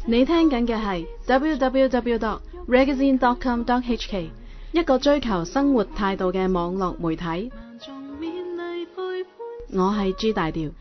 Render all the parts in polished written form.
你聽緊嘅係 www.ragazine.com.hk 一個追求生活態度嘅網絡媒體。我係朱大調。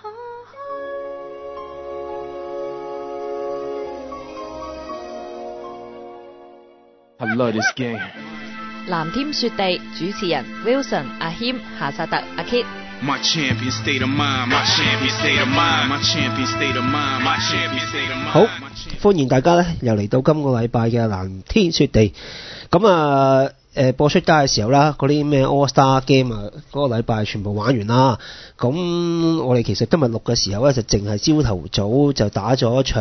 I love this game. 藍天雪地主持人 Wilson、阿謙、夏薩特、阿 Kit。My champion state of mind, my champion state of mind, my champion state of mind, my champion state of mind。 好，歡迎大家咧，又嚟到今個禮拜嘅藍天雪地。咁啊，播出街嘅時候啦，嗰啲咩 All Star Game 啊，嗰個禮拜全部玩完啦。咁我哋其實今日錄嘅時候咧，就淨係朝頭早就打咗一場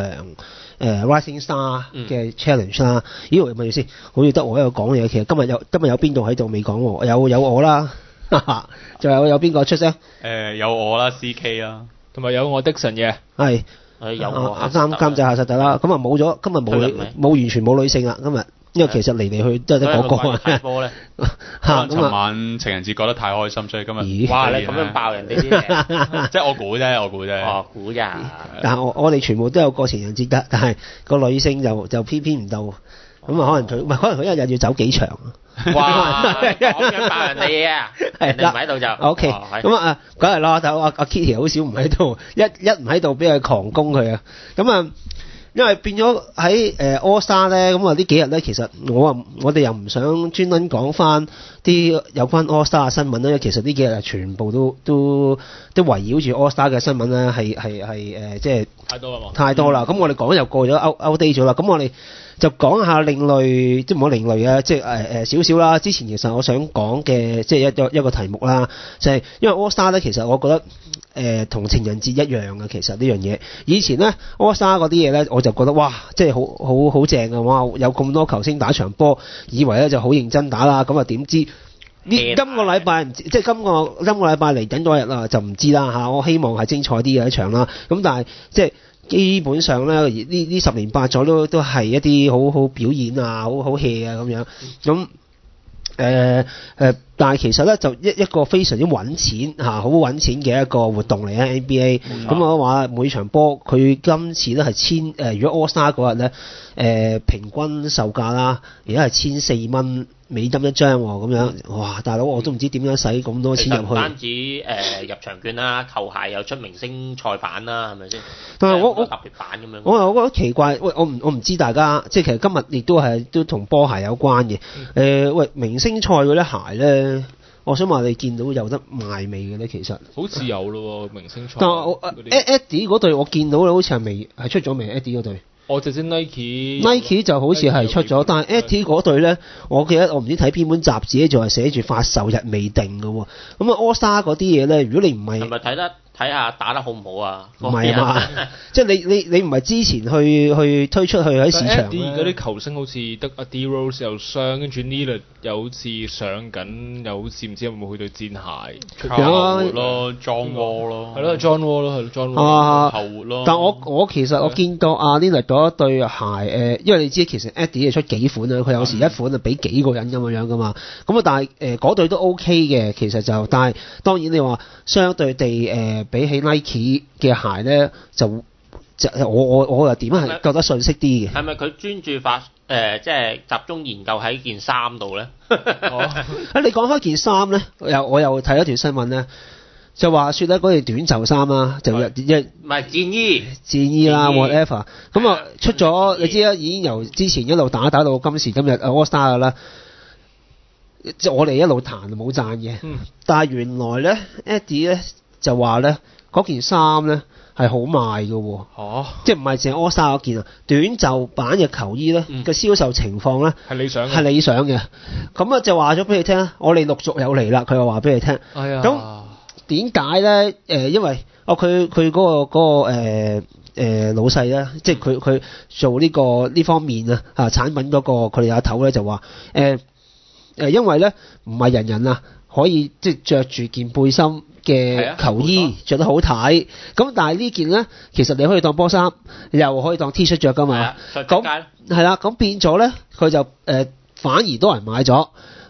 Rising Star 嘅 Challenge 啦。咦，問住先，好似得我喺度講嘢。其實今日有邊度喺度未講喎？有我啦。仲有邊個出聲？ 有我啦 ，CK 啦， 同埋有我的神嘅， 係有我監製夏實特啦。咁啊冇咗，今日冇完全冇女性啦。今日因為其實嚟去都係得嗰個啊。 波咧嚇，尋晚情人節覺得太開心，所以今日哇！你咁樣爆人哋啲嘢， 即係我估啫。 哦，估咋？ 但係我哋全部都有過情人節㗎，但係個女性就偏唔到。咁啊，可能佢一日要走幾場。 哇！咁樣爆人哋嘢啊！人哋唔喺度就 OK。咁啊，梗係啦，但係阿 Kitty 好少唔喺度，一唔喺度俾佢狂攻佢啊。咁啊，因為變咗喺All Star 咧，咁啊呢幾日咧，其實我哋又唔想專登講翻啲有關 All Star 嘅新聞咧。其實呢幾日全部都圍繞住 All Star 嘅新聞咧，係即係太多啦。咁我哋講又過咗 out day 咗啦。咁我哋就講下另類，即係唔好另類啊！即係少少啦。之前其實我想講嘅，即係一個題目啦，就係因為 All Star 咧，其實我覺得同情人節一樣嘅。其實呢樣嘢，以前咧 All Star 嗰啲嘢咧，我就覺得哇，即係好正啊！哇，有咁多球星打場波，以為咧就好認真打啦。咁啊點知今個禮拜即係今個禮拜嚟緊嗰日啦，就唔知啦嚇。我希望係精彩啲嘅一場啦。咁但係即係基本上咧，呢10年8載都係一啲好表演啊，好 hea 啊咁樣。咁但係其實咧就一個非常之揾錢嚇，好揾錢嘅一個活動嚟啊 NBA。咁我話每場波佢今次咧係如果 All Star 嗰日咧平均售價啦，而家係$1,400美金一張喎，咁樣哇！大佬我都唔知點樣使咁多錢入去。 唔單止入場券啦，球鞋又出明星賽版啦，係咪先？ 但係我特別版咁樣。 我覺得奇怪，喂，我唔知大家即係其實今日亦都同波鞋有關嘅。喂，明星賽嗰啲鞋咧，我想話你見到有得賣未嘅咧？其實好似有咯，明星賽。 但係Eddie 嗰對我見到好似係出咗未 Eddie 嗰對。 我就知 Nike 就好似係出咗，但係 Eddie 嗰對咧，我記得我唔知睇邊本雜誌咧，就係寫住發售日未定嘅喎。咁啊 All Star 嗰啲嘢咧，如果你唔係咪睇下打得好唔好啊？ 唔係啊嘛，即係你唔係之前去推出去喺市場。 Eddie 而家啲球星好似得阿 D Rose 又傷，跟住 Lillard 又好似上緊，又好似唔知有冇去到戰鞋。 有啊 ，John Wall 咯， 係咯 John Wall 咯，係 John Wall 後活咯。 但我其實我見到阿 Lillard 嗰一對鞋因為你知其實 Eddie 係出幾款啊，佢有時一款就俾幾個人咁樣噶嘛。咁啊，但係嗰對都 OK 嘅，其實就但係當然你話相對地比起 Nike 嘅鞋咧，就我又點係覺得遜色啲嘅。 係咪佢專注即係集中研究喺件衫度咧？ 你講開件衫咧，我又睇一條新聞咧，就話說咧嗰件短袖衫啦，就唔係戰衣啦 whatever。咁啊出咗，你知啦，已經由之前一路打到今時今日 All Star 㗎啦。即係我哋一路彈冇讚嘅，但係原來咧 Eddie 咧就話咧嗰件衫咧係好賣嘅喎，即係唔係淨係 All Star 嗰件啊，短袖版嘅球衣咧嘅銷售情況咧係理想嘅，咁啊就話咗俾你聽，我哋陸續有嚟啦，佢又話俾你聽，咁點解咧？因為佢嗰個老細咧，即係佢做呢方面啊產品嗰個佢哋阿頭咧就話因為咧唔係人人啊可以即係着住件背心嘅球衣着得好睇，咁但係呢件咧其實你可以當波衫，又可以當 T 恤着噶嘛，咁係啦，咁變咗咧佢就反而多人買咗，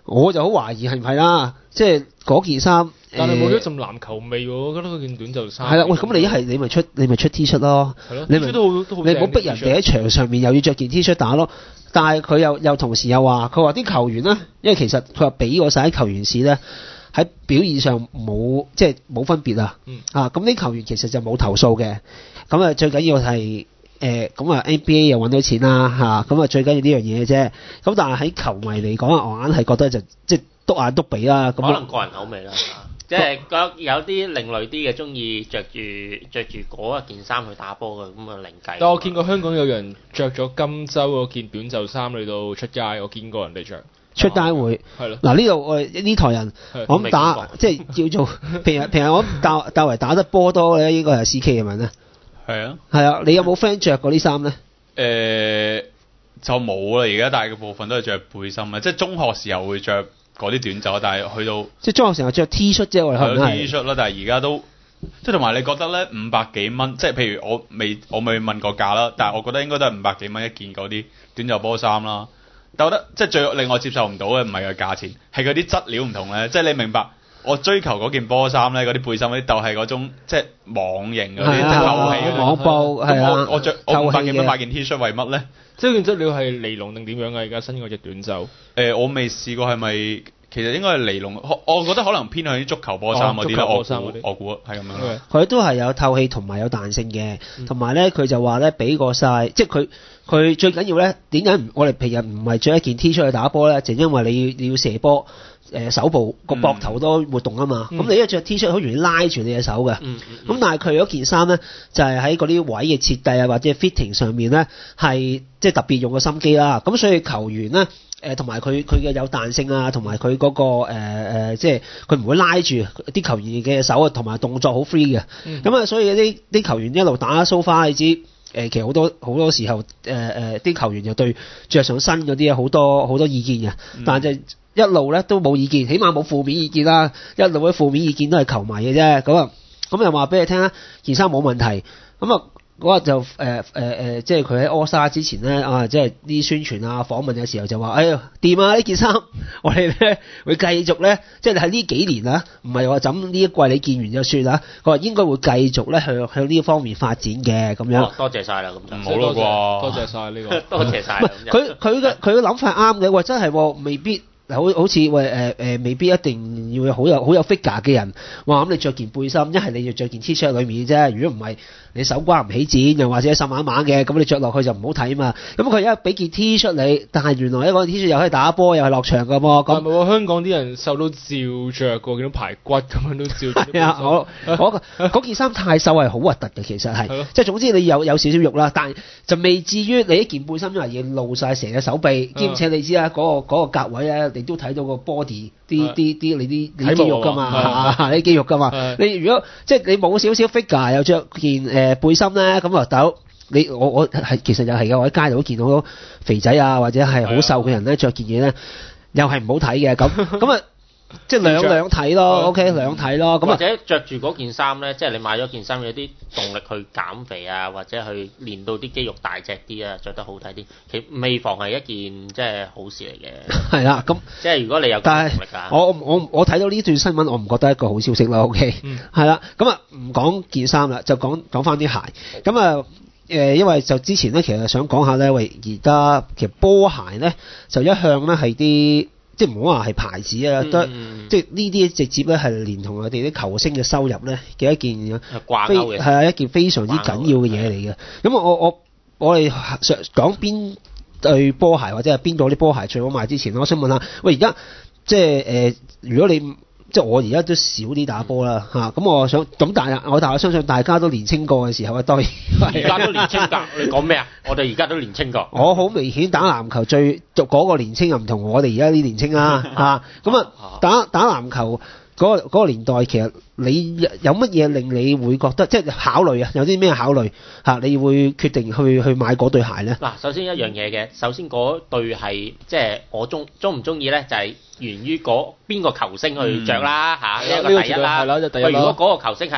我就好懷疑係唔係啦，即係嗰件衫。 但係冇咗陣籃球味喎，我覺得嗰件短袖衫。 係啦，喂，咁你咪出 T 恤咯，你咪都好你唔好逼人哋喺場上面又要着件 T 恤打咯。但係佢又同時又話，佢話啲球員咧，因為其實佢話俾過晒啲球員試咧，喺表現上冇即係冇分別啊。咁啲球員其實就冇投訴嘅。咁啊最緊要係咁啊 NBA 又揾到錢啦咁啊最緊要呢樣嘢啫。咁但係喺球迷嚟講啊，我硬係覺得就即係篤眼篤鼻啦。咁可能個人口味啦。即係有啲另類啲嘅，中意着住嗰一件衫去打波嘅，咁啊另計。 但我見過香港有人着咗金州嗰件短袖衫嚟到出街，我見過人哋着。 出街會係咯。 嗱呢度我呢台人，我諗打即係叫做平日我諗較為打得波多咧，應該係 CK 係咪咧？ 係啊。 係啊，你有冇 friend 着過啲衫咧？ 就冇啦，而家大部分都係着背心啊，即係中學時候會着嗰啲短袖，但係去到即係中學成日着 T 恤啫，我哋可能係 T 恤啦，但係而家都即係同埋你覺得咧500幾蚊，即係譬如我未問過價啦，但係我覺得應該都係500幾蚊一件嗰啲短袖波衫啦。但我覺得即係最令我接受唔到嘅唔係個價錢，係嗰啲質料唔同咧。即係你明白，我追求嗰件波衫咧，嗰啲背心嗰啲就係嗰種即係網型嗰啲，即係透氣嗰啲網布係啊。 我500幾蚊買件 T 恤為乜咧？ 即係件質料係尼龍定點樣啊？而家新嗰隻短袖。 我未試過係咪？其實應該係尼龍，我覺得可能偏向於足球波衫嗰啲啦。我估係咁樣。 佢都係有透氣同埋有彈性嘅，同埋咧佢就話咧俾過晒，即係佢最緊要咧點解我哋平日唔係着一件 T 恤去打波咧？就因為你要射波，手部個膊頭多活動啊嘛。咁你一着 T 恤好容易拉住你隻手嘅。咁但係佢嗰件衫咧就係喺嗰啲位嘅設計啊或者 fitting 上面咧係即係特別用個心機啦。咁所以球員咧。同埋佢嘅有彈性啊，同埋佢嗰個即係佢唔會拉住啲球員嘅手啊，同埋動作好 free 嘅。咁啊，所以啲球員一路打 so far，你知其實好多時候啲球員就對着上身嗰啲好多意見嘅，但係就一路咧都冇意見，起碼冇負面意見啦。一路嘅負面意見都係球迷嘅啫。咁又話俾你聽啦，件衫冇問題。咁啊。嗰日就即係佢喺柯沙之前咧即係啲宣傳啊訪問嘅時候就話，哎呀掂啊呢件衫，我哋咧會繼續咧，即係喺呢幾年啊，唔係話咁呢一季你見完就算啦。佢話應該會繼續咧向呢方面發展嘅咁樣。 多謝晒啦，咁就唔好咯啩， 多謝晒呢個， 多謝晒。 佢嘅諗法啱嘅，真係未必。好似未必一定要好有 figure 嘅人，哇咁你着件背心，一係你要着件 T 恤裏面啫。如果唔係你手瓜唔起剪，又或者瘦蜢蜢嘅，咁你着落去就唔好睇嘛。咁佢而家俾件 T 恤你，但係原來一個 T 恤又可以打波，又係落場噶噃。咁係咪香港啲人瘦都照着過，見到排骨咁樣都照着。係啊， 嗰件衫太瘦係好核突嘅，其實係，即係總之你有少少肉啦，但係就未至於你一件背心因為要露晒成隻手臂，兼且你知啦，嗰個格位咧。你都睇到個 body 啲你肌肉㗎嘛，你肌肉㗎嘛。你如果即係你冇少少 figure 又着件背心咧，咁啊大我係其實又係嘅，我喺街度都見到好多肥仔啊或者係好瘦嘅人咧着件嘢咧，又係唔好睇嘅咁啊。即係兩睇咯 ，OK 兩睇咯。咁或者着住嗰件衫咧，即係你買咗件衫有啲動力去減肥啊，或者去練到啲肌肉大隻啲啊，着得好睇啲。其實未妨係一件即係好事嚟嘅。係啦，咁即係如果你有動力啊。 我睇到呢段新聞，我唔覺得一個好消息啦。OK，係啦，咁啊唔講件衫啦，就講翻啲鞋。咁啊因為就之前咧，其實想講下咧，喂而家其實波鞋咧就一向咧係啲。即係唔好話係牌子啊，都即係呢啲直接咧係連同我哋啲球星嘅收入咧嘅一件掛鈎嘅， 係一件非常之緊要嘅嘢嚟嘅。咁我哋講邊對波鞋或者係邊度啲波鞋最好賣之前，我想問下，喂而家即係如果你即係我而家都少啲打波啦嚇，咁我想咁但係我相信大家都年青過嘅時候啊，當然而家都年青㗎。你講咩啊？我哋而家都年青過。 我好明顯打籃球嗰個年青又唔同我哋而家啲年青啦嚇。咁打籃球嗰個年代，其實你有乜嘢令你會覺得即係考慮啊？有啲咩考慮嚇？你會決定去買嗰對鞋咧？ 嗱，首先一樣嘢嘅，首先嗰對係即係我中唔中意咧，就係源於邊個球星去着啦嚇，呢一個第一啦。喂，如果嗰個球星係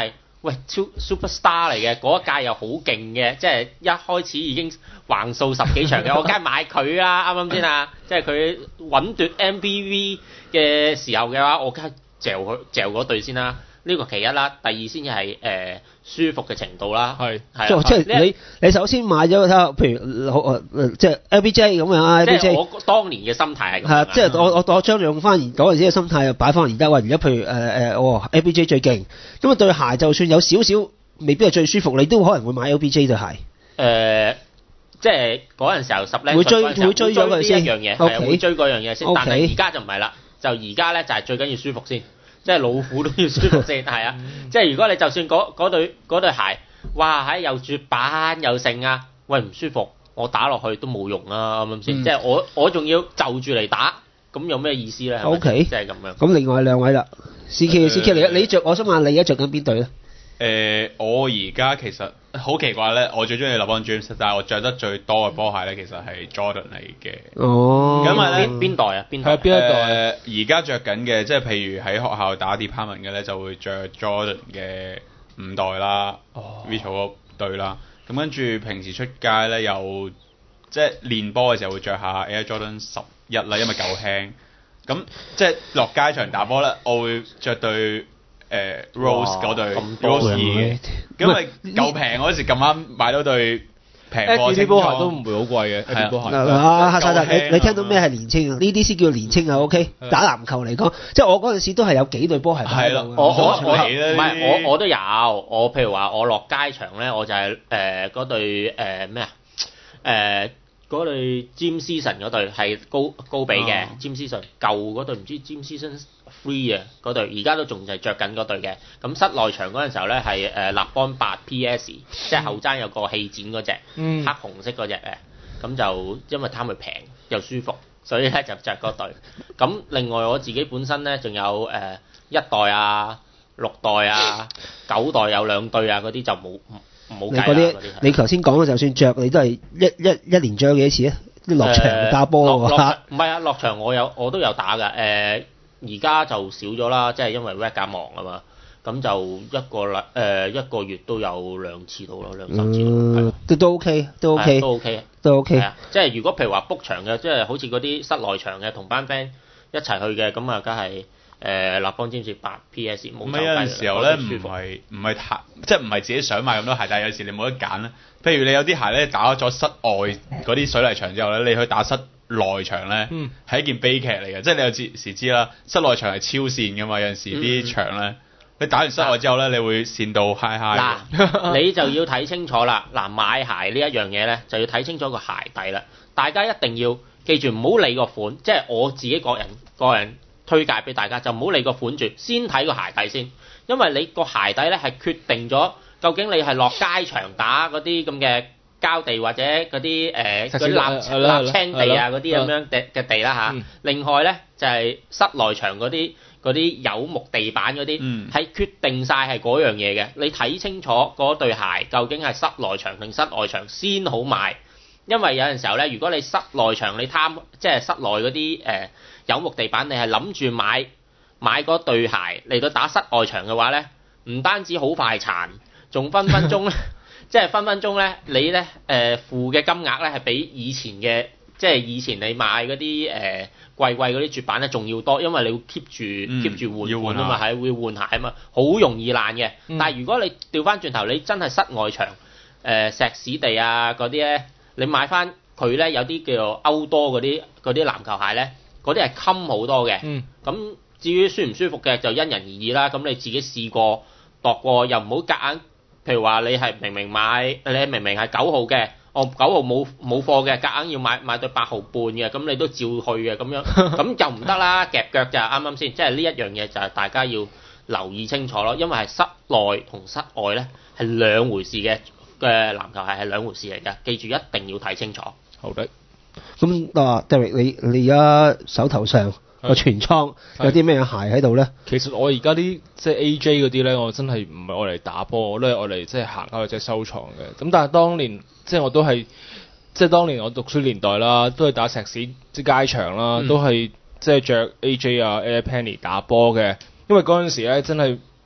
喂，Superstar 嚟嘅，嗰一屆又好勁嘅，即係一開始已經橫掃10幾場嘅，我梗係買佢啦，啱唔啱先啊？即係佢穩奪 MPV 嘅時候嘅話，我梗係嚼嗰隊先啦。呢個其一啦，第二先至係舒服嘅程度啦。係即係你首先買咗睇下，譬如即係 LBJ 咁樣啊。 即係我當年嘅心態係咁。係即係我將用翻嗰陣時嘅心態擺翻而家。喂，而家譬如LBJ 最勁，咁啊對鞋就算有少少未必係最舒服，你都可能會買 LBJ 對鞋。 即係嗰陣時候10零會追咗佢先。 呢一樣嘢係會追嗰樣嘢先，但係而家就唔係啦，就而家咧就係最緊要舒服先。即係老虎都要舒服先，係啊！即係如果你就算嗰對鞋，哇喺又絕版又剩啊，喂唔舒服，我打落去都冇用啊，啱唔啱先？即係我仲要就住嚟打，咁有咩意思咧？OK，即係咁樣。 咁另外兩位啦，CK 你着，我想問你而家着緊邊隊咧？ 我而家其實好奇怪咧，我最中意 LeBron James，但係我着得最多嘅波鞋咧，其實係 Jordan 嚟嘅。 哦， 因為咧邊代啊？邊一代？ 而家着緊嘅，即係譬如喺學校打 department 嘅咧，就會着 Jordan 嘅5代啦，Vito 嗰對啦。咁跟住平時出街咧，又即係練波嘅時候會着下 Air Jordan 11啦，因為夠輕。咁即係落街場打波咧，我會着對Rose 嗰對 Rose 2嘅，因為夠平嗰時咁啱買到對平貨啲波鞋都唔會好貴嘅，啲波鞋。 夏薩特，你聽到咩係年青啊？呢啲先叫年青啊 ！OK，打籃球嚟講，即係我嗰陣時都係有幾對波鞋買到。 我都有，我譬如話我落街場咧，我就係嗰對咩啊嗰對 Jim Season 嗰對係高比嘅 Jim Season， 舊嗰對唔知 Jim Season 3啊嗰對，而家都仲係着緊嗰對嘅。咁室內場嗰陣時候咧係立邦8 PS， 即係後踭有個氣墊嗰隻，黑紅色嗰隻嘅。咁就因為貪佢平又舒服，所以咧就着嗰對。咁另外我自己本身咧仲有1代啊、6代啊、9代有2對啊，嗰啲就冇計啦。嗰啲你頭先講嘅就算着，你都係一年着幾多次啊？落場打波唔係啊，落場我都有打㗎。而家就少咗啦，即係因為 work 忙啊嘛。咁就一個月都有2次到咯，2-3次都 OK， 都 OK。 即係如果譬如話 book 場嘅，即係好似嗰啲室內場嘅，同班 friend 一齊去嘅，咁啊梗係立邦占士8 PS 冇。 咁有陣時候咧唔係太即係唔係自己想買咁多鞋，但係有時你冇得揀咧。譬如你有啲鞋咧打咗室外嗰啲水泥場之後咧，你去打室內場咧係一件悲劇嚟嘅。即係你有時知啦，室內場係超線㗎嘛，有陣時啲場咧。你打完室外之後咧，你會跣到嗨嗨。 嗱，你就要睇清楚啦。嗱，買鞋呢一樣嘢咧，就要睇清楚個鞋底啦。大家一定要記住，唔好理個款，即係我自己個人推介俾大家，就唔好理個款住，先睇個鞋底先。因為你個鞋底咧係決定咗究竟你係落街場打嗰啲咁嘅膠地或者嗰啲瀝青地啊嗰啲咁樣嘅地啦嚇。另外咧就係室內場嗰啲有木地板嗰啲，係決定晒係嗰樣嘢嘅。你睇清楚嗰對鞋究竟係室內場定室外場先好買，因為有陣時候咧，如果你室內場你貪即係室內嗰啲有木地板，你係諗住買嗰對鞋嚟到打室外場嘅話咧，唔單止好快殘，仲分分鐘咧，即係分分鐘咧，你咧付嘅金額咧係比以前嘅。即係以前你買嗰啲貴嗰啲絕版咧，仲要多，因為你要 keep 住換啊嘛，係會換鞋啊嘛，好容易爛嘅。但係如果你調翻轉頭，你真係室外場石屎地啊嗰啲咧，你買翻佢咧有啲叫做歐多嗰啲籃球鞋咧，嗰啲係襟好多嘅。咁至於舒唔舒服嘅就因人而異啦。咁你自己試過度過，又唔好夾硬。譬如話你係明明係9號嘅。9號冇貨嘅，夾硬要買對8號半嘅，咁你都照去嘅咁樣，咁就唔得啦，夾腳就啱啱先，即係呢一樣嘢就係大家要留意清楚咯，因為係室內同室外咧係兩回事嘅籃球鞋係兩回事嚟嘅，記住一定要睇清楚。 好的。 咁Derek 你而家手頭上個全倉有啲咩鞋喺度咧？ 其實我而家啲即係 AJ 嗰啲咧，我真係唔係愛嚟打波，我都係愛嚟即係行開或者收藏嘅。咁但係當年即係我都係即係當年我讀書年代啦，都係打石屎即係街場啦，都係即係着 AJ 啊 Air Penny 打波嘅。因為嗰陣時咧真係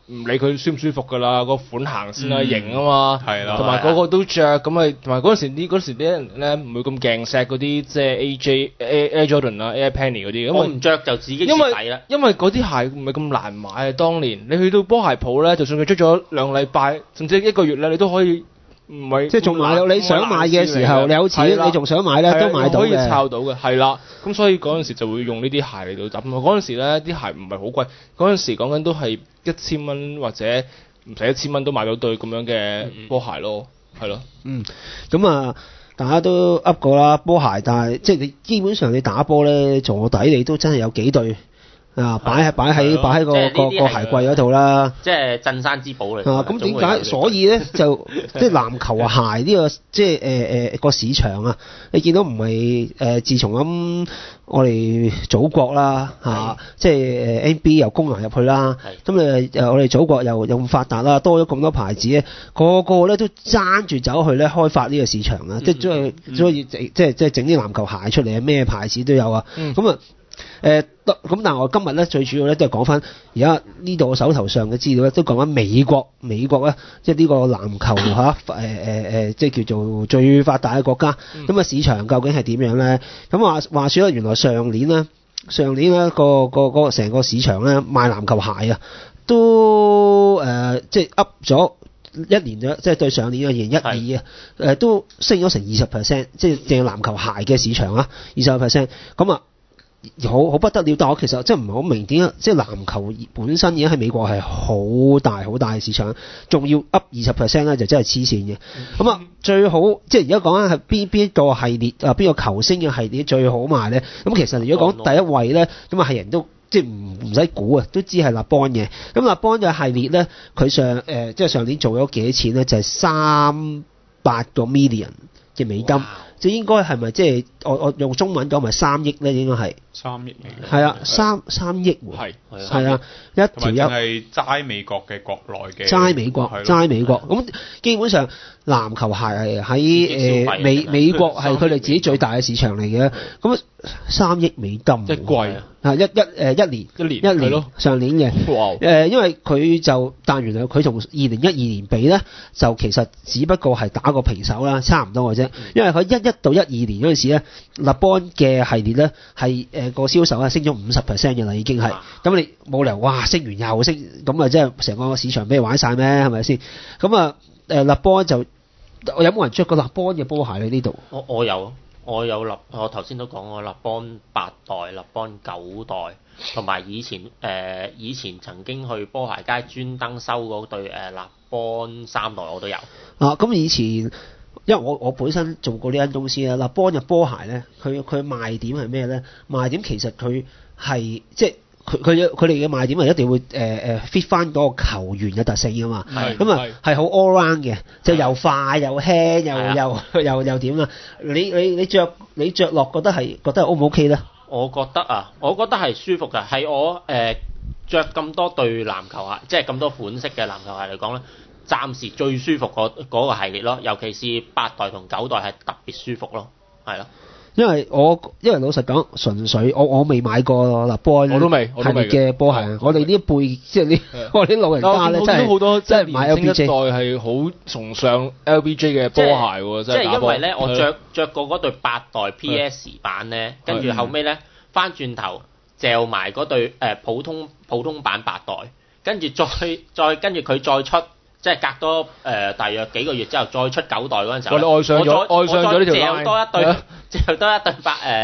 唔理佢舒唔舒服㗎啦，個款行先啦，型啊嘛， 係啦， 同埋個個都着咁咪，同埋嗰時啲人咧唔會咁勁錫嗰啲即係 Air Jordan 啊 Air Penny 嗰啲， 我唔着就自己蝕底啦。 因為嗰啲鞋唔係咁難買啊，當年你去到波鞋鋪咧，就算佢出咗2禮拜甚至1個月咧，你都可以。唔係， 即係仲買到你想買嘅時候，你有錢，你仲想買咧，都買到嘅。 可以抄到嘅，係啦。咁所以嗰陣時就會用呢啲鞋嚟到揼。嗰陣時咧啲鞋唔係好貴，嗰陣時講緊都係1000蚊或者唔使1000蚊都買到對咁樣嘅波鞋咯，係咯。 咁啊，大家都噏過啦，波鞋，但係即係你基本上你打波咧，坐底你都真係有幾對。擺喺個鞋櫃嗰度啦， 即係鎮山之寶嚟。 咁點解？所以咧就即係籃球鞋呢個即係個市場啊，你見到唔係自從咁我哋祖國啦即係NBA 又攻入去啦，咁我哋祖國又咁發達啦，多咗咁多牌子咧，個個咧都爭住走去咧開發呢個市場啊，即係所以即係整啲籃球鞋出嚟，咩牌子都有啊，咁啊。咁但係我今日咧最主要咧都係講翻而家呢度我手頭上嘅資料咧都講翻美國咧即係呢個籃球即係叫做最發達嘅國家，咁市場究竟係點樣咧？咁話說咧，原來上年咧個成個市場咧賣籃球鞋啊都即係 up 咗一年咗，即係對上年嘅2012啊都升咗成20%，即係淨係籃球鞋嘅市場啊20%，咁啊。好不得了，但我其實真係唔係好明點解，即係籃球本身已經喺美國係好大嘅市場，仲要 up 20% 咧，就真係黐線嘅。咁啊，最好即係而家講緊係邊一個系列啊，邊個球星嘅系列最好賣咧？咁其實如果講第一位咧，咁啊係人都即係唔使估啊，都知係LeBron嘅。咁LeBron嘅系列咧，佢即係上年做咗幾多錢咧？就係300個 million 嘅美金。即應該係咪即係我用中文講咪3億咧？應該係 3億美金。 係啊，3億喎。係啊，一條友係齋美國嘅國內嘅。 齋美國。咁基本上籃球鞋喺美國係佢哋自己最大嘅市場嚟嘅。咁3億美金。 一季啊！一年咯，上年嘅。因為佢但原來佢同2012年比咧，就其實只不過係打個平手啦，差唔多嘅啫。因為佢11到12年嗰陣時咧，LeBron嘅系列咧係個銷售係升咗50% 嘅啦，已經係。咁你冇理由哇升完又升，咁啊即係成個市場俾你玩晒咩？係咪先？咁啊LeBron就有冇人着過LeBron嘅波鞋喺呢度？ 我有我頭先都講過LeBron 8代、LeBron 9代，同埋以前曾經去波鞋街專登收嗰對LeBron 3代我都有。咁以前因為我本身做過呢間公司啦，LeBron嘅波鞋咧，佢賣點係咩咧？賣點其實佢係即係。佢哋嘅賣點係一定會fit 翻嗰個球員嘅特性㗎嘛，咁啊係好 all round 嘅，就又快又輕又點啊？你着落覺得 O 唔 OK 咧？我覺得係舒服㗎，係我着咁多對籃球鞋，即係咁多款式嘅籃球鞋嚟講咧，暫時最舒服嗰個系列咯，尤其是8代同9代係特別舒服咯，係咯。因為老實講，純粹我未買過LeBron，我都未嘅波鞋。我哋呢一輩即係我啲老人家咧，真係好多真係買 LBJ。一代係好崇尚 LBJ 嘅波鞋喎，即係因為咧，我着過嗰對8代 PS 版咧，跟住後尾咧翻轉頭嚼埋嗰對普通版8代，跟住再跟住佢再出。即係隔多大約幾個月之後，再出9代嗰陣時候，我愛上咗呢條 line，借多一對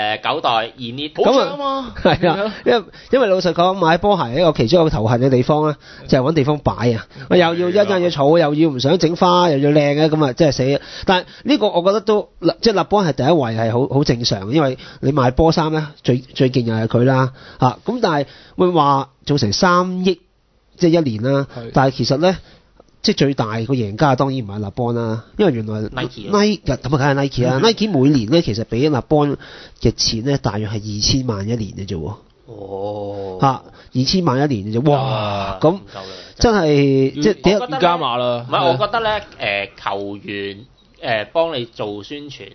9代而呢咁啊，係啊，因為老實講，買波鞋一個其中一個頭痕嘅地方咧，就係揾地方擺啊，我又要要儲，又要唔想整花，又要靚嘅，咁啊真係死。但係呢個我覺得都即係LeBron係第一位係好正常，因為你買波衫咧最勁又係佢啦嚇。咁但係會話做成3億即係一年啦，但係其實咧。即係最大個贏家當然唔係LeBron啦，因為原來 Nike 咁啊，梗係 Nike 啦。Nike 每年咧其實俾LeBron嘅錢咧，大約係2000萬一年嘅啫喎。哦，2000萬一年嘅啫，哇！咁真係即係點加碼啦？唔係，我覺得咧球員幫你做宣傳，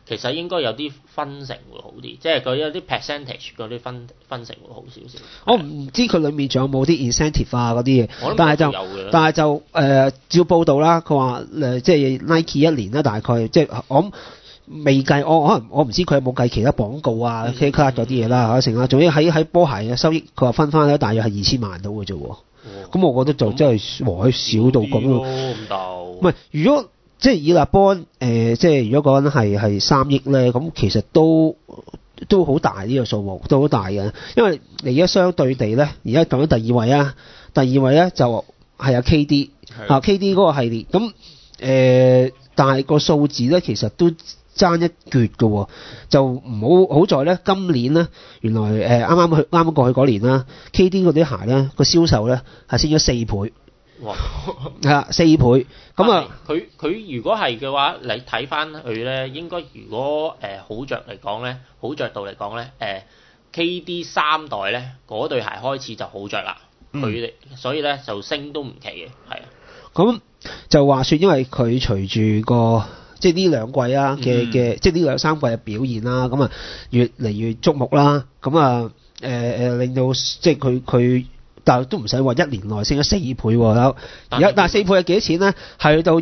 其實應該有啲分成會好啲，即係佢有啲 percentage 嗰啲分成會好少少。 我唔知佢裡面仲有冇啲 incentive 啊嗰啲嘢，但係就照報道啦，佢話即係 Nike 一年啦，大概即係我未計，可能我唔知佢有冇計其他廣告啊、K card 嗰啲嘢啦，成啦，仲要喺波鞋嘅收益，佢話分翻咧大約係2000萬到嘅啫喎。咁我覺得就真係少到咁咯。唔係，如果即係以立邦即係如果講係3億咧，咁其實都好大呢個數目，都好大嘅。因為你而家相對地咧，而家講緊第二位啊，第二位咧就係KD 啊 KD 嗰個系列咁但係個數字咧其實都爭一橛嘅喎，就唔好在咧今年咧原來啱啱過去嗰年啦 KD 嗰啲鞋咧個銷售咧係升咗4倍。 哇！ 係啦，4倍咁啊！ 佢如果係嘅話，你睇翻佢咧，應該如果好着嚟講咧，好着度嚟講咧，KD 3代咧嗰對鞋開始就好着啦，佢哋所以咧就升都唔奇嘅，係啊。咁就話說，因為佢隨住個即係呢兩季啊嘅即係呢2-3季嘅表現啦，咁啊越嚟越矚目啦，咁啊令到即係佢。但係都唔使話一年內升咗4倍喎，但係4倍係幾多錢咧？係去到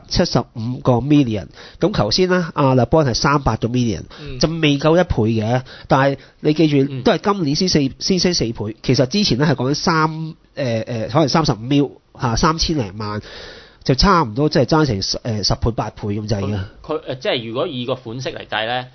175個 million。咁頭先咧，阿立邦係300個 million，就未夠1倍嘅。但係你記住，都係今年先升4倍。其實之前咧係講緊可能35 mil 3000零萬，就差唔多即係爭成10倍8倍咁滯嘅。 佢即係如果以個款式嚟計咧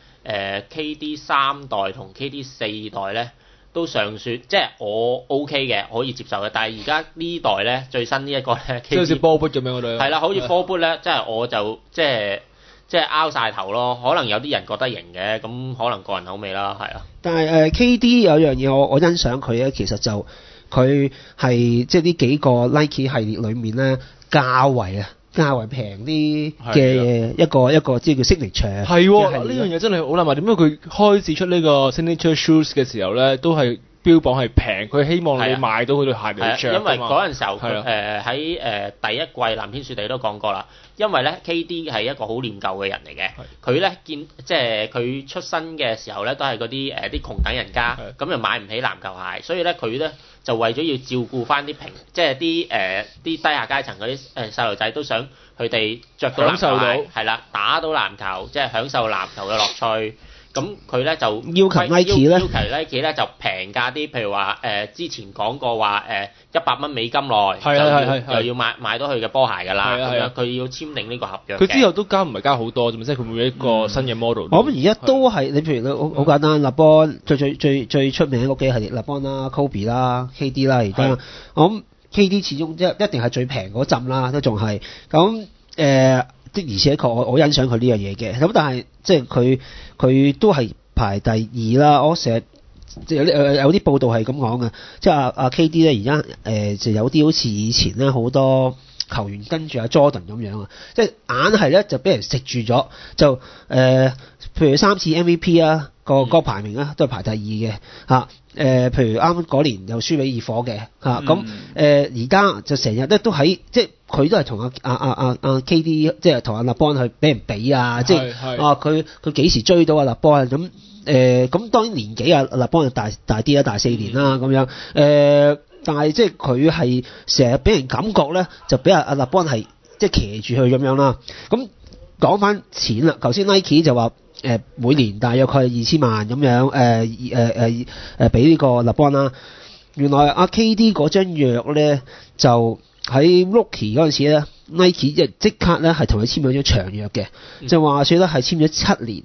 ，KD 3代同 KD 4代咧。都尚算，即係我 OK 嘅，可以接受嘅。但係而家呢代咧，最新呢一個咧， 即係好似波波咁樣嗰對。 係啦，好似波波咧，即係我就即係拗晒頭咯。可能有啲人覺得型嘅，咁可能個人口味啦，係啊。 但係KD 有樣嘢我欣賞佢咧，其實就佢係即係呢幾個 Nike 系列裏面咧較為平啲嘅一個即係叫 signature。係喎， 呢樣嘢真係好難話。點解佢開始出呢個 signature shoes 嘅時候咧，都係標榜係平，佢希望你買到佢對鞋嚟着。 因為嗰陣時候喺第一季藍天雪地都講過啦。因為咧 KD 係一個好念舊嘅人嚟嘅，佢咧即係佢出生嘅時候咧都係嗰啲啲窮等人家，咁又買唔起籃球鞋，所以咧佢咧就為咗要照顧翻啲即係啲低下階層嗰啲細路仔，都想佢哋着到籃球鞋，係啦，打到籃球，即係享受籃球嘅樂趣。咁佢咧就要求 Nike 咧就平價啲，譬如話之前講過話100蚊美金內就要買到佢嘅波鞋㗎啦，咁樣佢要簽訂呢個合約。 佢之後都唔係加好多啫嘛，即係佢每一個新嘅 model。 我諗而家都係你譬如好簡單，立邦最出名嗰幾系列，立邦啦、Kobe 啦、KD 啦，而家我諗 KD 始終一定係最平嗰陣啦，都仲係咁的而且確我欣賞佢呢樣嘢嘅，咁但係即係佢都係排第2啦。我成日有啲報道係咁講嘅，即係阿 KD 咧而家就有啲好似以前咧好多球員跟住阿 Jordan 咁樣啊，即係硬係咧就俾人食住咗，就譬如3次 MVP 啊，個排名啊都係排第2嘅嚇。譬如啱嗰年又輸俾熱火嘅嚇，咁而家就成日咧都喺即係佢都係同阿 KD 即係同阿立邦去俾人比啊，即係佢幾時追到阿立邦咁咁當然年紀啊立邦就大啲啦，大4年啦咁樣但係即係佢係成日俾人感覺咧就俾阿立邦係即係騎住佢咁樣啦。咁講翻錢啦，頭先 Nike 就話每年大約佢係2000萬咁樣俾呢個立邦啦。原來阿 KD 嗰張約咧就喺 Rookie 嗰陣時咧 Nike 即刻咧係同佢簽咗張長約嘅，就話說咧係簽咗7年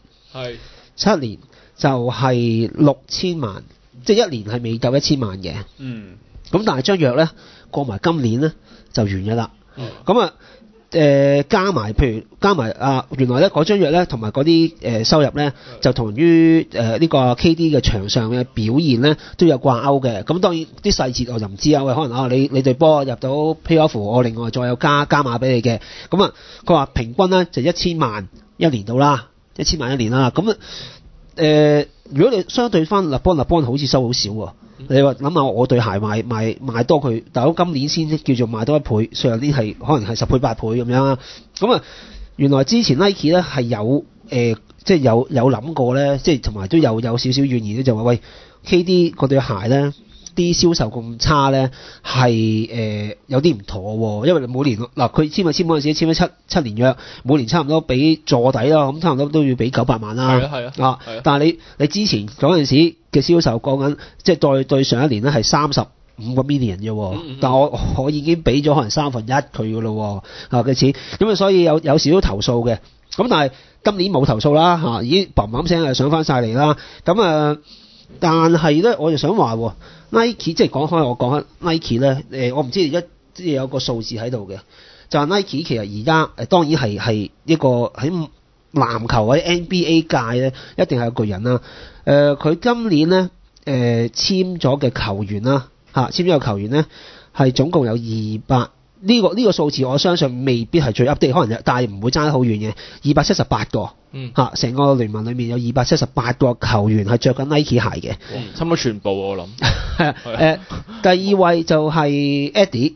，7年就係6000萬，即係1年係未夠1000萬嘅。咁但係張約咧過埋今年咧就完咗啦。咁啊加埋原來咧嗰張約咧同埋嗰啲收入咧就同於呢個 KD 嘅場上嘅表現咧都有掛鈎嘅。咁當然啲細節我就唔知啊。喂，可能你隊波入到 playoff， 我另外再有加碼俾你嘅。咁啊，佢話平均咧就1000萬一年到啦，1000萬一年啦。咁如果你相對翻立邦好似收好少喎。你話諗下，我對鞋賣多佢，但係今年先叫做賣多1倍，上年係可能係10倍8倍咁樣啦。咁啊，原來之前 Nike 咧係有即係有諗過咧，即係同埋都有少少怨言咧，就話喂 KD 嗰對鞋咧。啲銷售咁差咧，係有啲唔妥喎，因為每年嗱佢簽嗰陣時簽咗七年約，每年差唔多俾坐底啦，咁差唔多都要俾900萬啦。係啊。但係你之前嗰陣時嘅銷售講緊，即係對上一年咧係35個 million 啫喎，但我已經俾咗可能1/3佢噶咯喎嘅錢，咁所以有少少投訴嘅，咁但係今年冇投訴啦嚇，已經砰砰聲就上翻晒嚟啦，咁但係咧我就想話 Nike 即係講開我講緊 Nike 咧，我唔知而家即係有個數字喺度嘅，就係 Nike 其實而家當然係一個喺籃球或者 NBA 界咧一定係有巨人啦。佢今年咧簽咗嘅球員啦簽咗嘅球員咧係總共有200。呢個數字我相信未必係最 update， 可能但係唔會爭得好遠嘅，278個成個聯盟裏面有278個球員係着緊 Nike 鞋嘅， 差唔多全部我諗。 第二位就係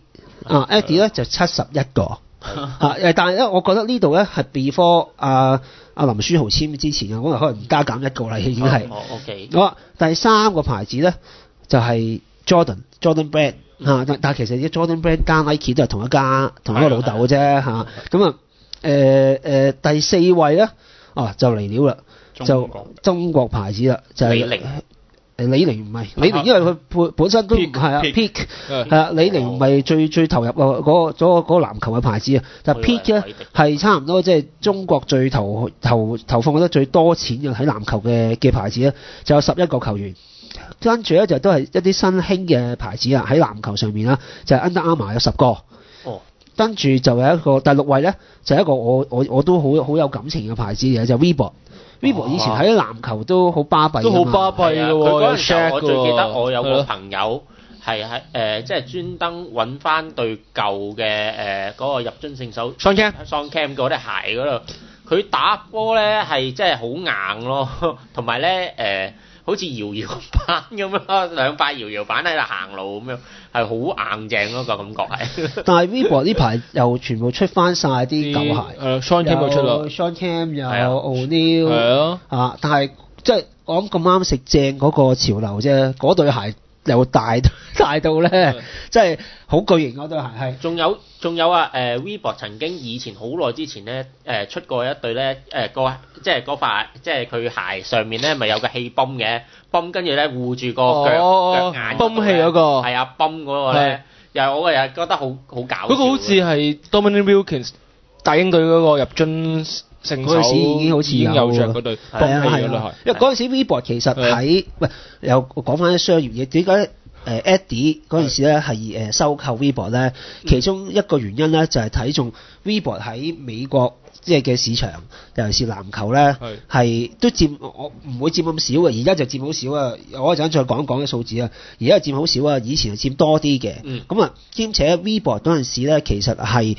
Eddie 咧就71個但係咧我覺得呢度咧係 before 阿林書豪簽之前嘅，可能加減1個啦已經係。 OK。 好，第三個牌子咧就係 Jordan Brand。但係其實啲 Jordan Brand 加 Nike 都係同一個老豆嘅啫咁第四位咧就嚟料啦，就中國牌子啦，就係李寧唔係李寧，因為佢本身都唔係Peak 係啊，李寧唔係最投入嗰個籃球嘅牌子啊，但係 Peak 咧係差唔多即係中國最投放得最多錢嘅喺籃球嘅牌子咧，就有11個球員。跟住咧就都係一啲新興嘅牌子啦，喺籃球上面啦，就係 Under Armour 有10個。跟住就有一個第6位咧，就係一個我都好有感情嘅牌子嘅，就 Reebok。Reebok 以前喺籃球都好巴閉， 都好巴閉嘅喎。 佢嗰陣時候我最記得我有個朋友係喺即係專登揾翻對舊嘅嗰個入樽聖手 Shawn Kemp 嗰啲鞋嗰度，佢打波咧係真係好硬咯，同埋咧好似搖搖板咁樣，2塊搖搖板喺度行路咁樣，係好硬淨咯個感覺係。 但係 Reebok 呢排又全部出翻晒啲舊鞋 ，Shawn Kemp 又出啦 ，Shawn Kemp 有 O'Neal 但係即係我諗咁啱食正嗰個潮流啫，嗰對鞋又大到咧，即係好巨型嗰對鞋係。 仲有Reebok 曾經以前好耐之前咧出過一對咧即係嗰塊即係佢鞋上面咧咪有個氣泵嘅，泵跟住咧護住個腳眼泵氣嗰個係啊，泵嗰個咧我又覺得好搞笑。 嗰個好似係 Dominic Wilkins 大鷹隊嗰個入樽聖手， 已經好似有着嗰對泵氣嗰對鞋。 因為嗰陣時 Reebok 其實喺又講翻啲商業嘢，點解Eddie 嗰陣時咧係收購 Reebok 咧？其中一個原因咧就係睇中 Reebok 喺美國即係嘅市場，尤其是籃球咧係都佔我唔會佔咁少嘅，而家就佔好少啊！我一陣再講一講啲數字啊，而家佔好少啊，以前係佔多啲嘅。咁兼且 Reebok 嗰陣時咧其實係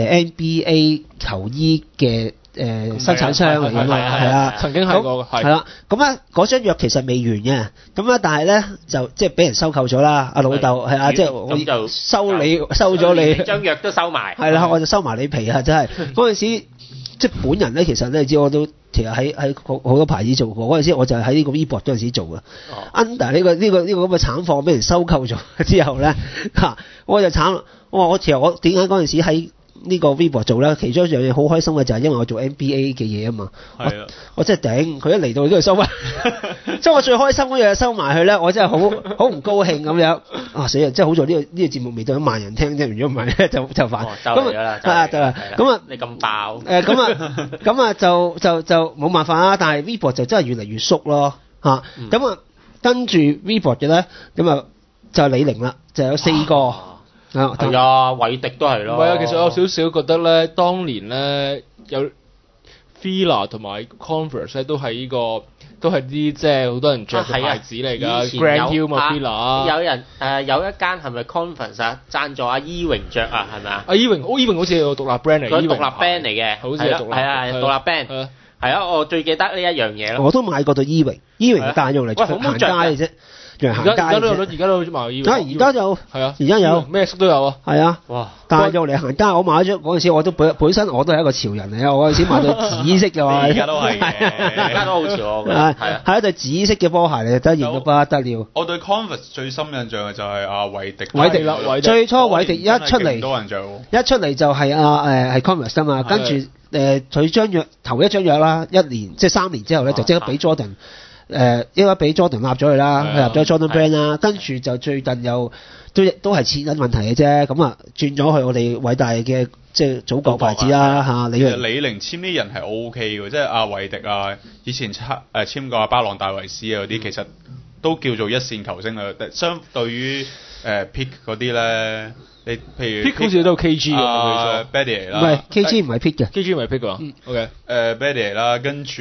NBA 球衣嘅生產商嚟㗎嘛，係啊， 曾經係過係啦。咁咧嗰張約其實未完嘅，咁咧但係咧就即係俾人收購咗啦。阿老豆係啊，即係我就收咗你張約都收埋。 係啦，我就收埋你皮啊！真係嗰陣時，即係本人咧，其實咧，知我都其實喺好多牌子做過。嗰陣時我就係喺呢個 Reebok 嗰陣時做嘅。Under 呢個咁嘅慘況俾人收購咗之後咧，我就慘。我其實我點解嗰陣時喺呢個 Reebok 做咧，其中一樣嘢好開心嘅就係因為我做 NBA 嘅嘢啊嘛，我真係頂，佢一嚟到呢度收埋，即係我最開心嗰樣嘢收埋佢咧，我真係好唔高興咁樣。死啊！即係好在呢個節目未到1萬人聽啫，如果唔係咧就煩。 咁得啦， 咁啊你咁爆咁啊就冇辦法啦。但係 Reebok 就真係越嚟越縮咯咁啊跟住 Reebok 嘅咧咁啊就係李寧啦，就有4個。 係啊，韋迪都係咯。 唔係啊，其實我有少少覺得咧，當年咧有 Fila 同埋 Converse 咧都係啲即係好多人着嘅牌子嚟㗎。Grand Hill 嘛 Fila。 有人有一間係咪 Converse 贊助阿伊榮着啊？係咪啊？ 阿伊榮好似係個獨立 brand 嚟。 佢獨立 band 嚟嘅， 好似係獨立。 係啊，獨立 band。係啊，我最記得呢一樣嘢咯。 我都買過對伊榮，但係用嚟行街嘅啫。 讓人行街。 而家都有得，而家都賣衣。 而家有係啊， 而家有咩色都有啊。 係啊， 哇！ 但係用嚟行街，我買咗嗰陣時，我都本身我都係一個潮人嚟啊！我嗰陣時買對紫色嘅嘛， 而家都係嘅， 而家都好潮係一對紫色嘅波鞋嚟，得型到不得了。 我對 Converse 最深印象嘅就係阿韋迪。 最初韋迪一出嚟， 多人着一出嚟就係係 Converse 啊嘛，跟住佢張約頭一張約啦，一年即係3年之後咧，就即刻俾 Jordan。應該俾 Jordan 立咗佢啦，佢入咗 Jordan Brand 啦，跟住就最近又都係錢銀問題嘅啫，咁啊轉咗去我哋偉大嘅即係祖國牌子啦嚇。李 Pick 好似都有 KG 嘅 ，Betty 啦， 唔係 KG 唔係 Pick 嘅 ，KG 唔係 Pick 㗎。OK， Betty 啦，跟住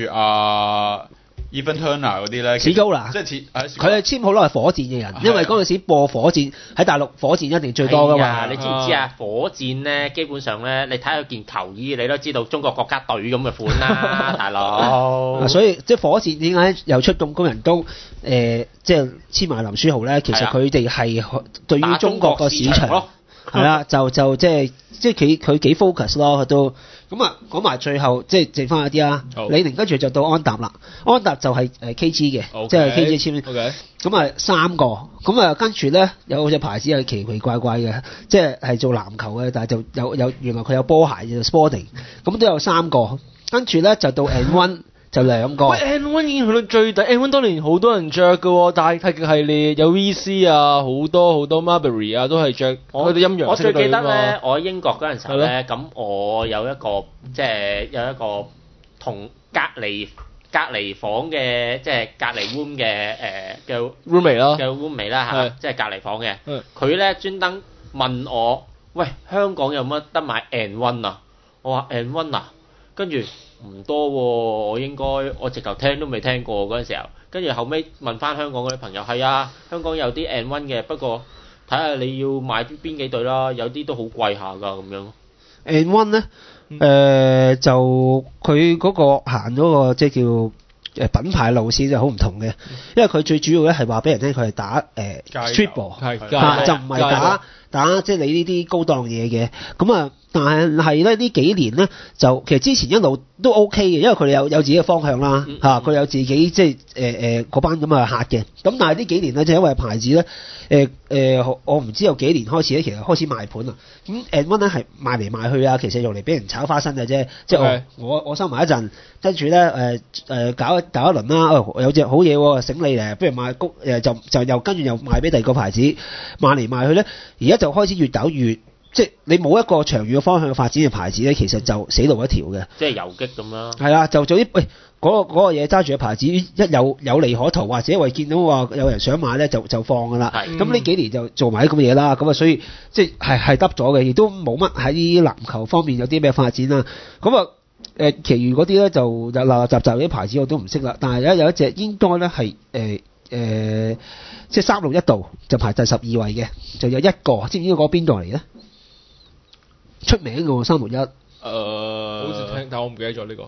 Evan Turner 嗰啲咧， 史高拿， 即係佢係簽好多係火箭嘅人，因為嗰陣時播火箭喺大陸，火箭一定最多噶嘛。 你知唔知啊？火箭咧，基本上咧，你睇下件球衣，你都知道中國國家隊咁嘅款啦，大佬。所以即係火箭點解又出咁高人工？即係簽埋林書豪咧，其實佢哋係對於中國個市場係啦，就即係佢幾 focus 咯，佢都。咁啊，講埋最後即係剩翻一啲啦。李寧跟住就到安踏啦，安踏就係KG 嘅，即係 KG 簽。咁啊3個，咁啊跟住咧有隻牌子係奇奇怪怪嘅，即係做籃球嘅，但係就有原來佢有波鞋嘅 Sporting，咁都有3個。跟住咧就到 N1 就2個。 喂 N1 已經去到最底 ，N1 當年好多人着嘅喎，大太極系列有 VC 啊，好多 Marbury 啊都係着。佢哋陰陽我最記得咧，我喺英國嗰陣時候咧，咁我有一個即係有一個同隔離房嘅，即係隔離 room 嘅 roommate 啦， 嘅 roommate 啦嚇，即係隔離房嘅。佢咧專登問我，喂，香港有乜得買 N1 啊？我話 N1 啊，跟住。唔多喎，我直頭聽都未聽過嗰陣時候，跟住後尾問翻香港嗰啲朋友，係啊，香港有啲 N1 嘅，不過睇下你要買邊幾對啦，有啲都好貴下㗎咁樣。 N1 咧，就佢嗰個行咗個即係叫品牌路線就好唔同嘅，因為佢最主要咧係話俾人聽佢係打street ball，就唔係打即係你呢啲高檔嘢嘅，咁啊。但係咧呢幾年咧就其實之前一路都 OK 嘅，因為佢哋有自己嘅方向啦嚇，佢有自己即係嗰班咁嘅客嘅。咁但係呢幾年咧就因為牌子咧我唔知有幾年開始咧，其實開始賣盤啦。咁N1咧係賣嚟賣去啊，其實用嚟俾人炒花生嘅啫。即係我收埋一陣，跟住咧搞一輪啦。有隻好嘢喎，醒你咧，不如賣就又跟住又賣俾第二個牌子，賣嚟賣去咧，而家就開始越搞越。即係你冇一個長遠嘅方向嘅發展嘅牌子咧，其實就死路一條嘅。 即係游擊咁啦。係啊，就做啲嗰個嘢揸住嘅牌子，一有利可圖，或者為見到話有人想買咧，就放㗎啦。咁呢幾年就做埋啲咁嘅嘢啦。咁啊，所以即係得咗嘅，亦都冇乜喺籃球方面有啲咩發展啦。咁啊其餘嗰啲咧就垃垃雜雜啲牌子我都唔識啦。但係有一隻應該咧係即係361度就排第12位嘅，就有一個，知唔知嗰個邊度嚟咧？出名嘅喎361， 好似聽，但我唔記得咗呢個。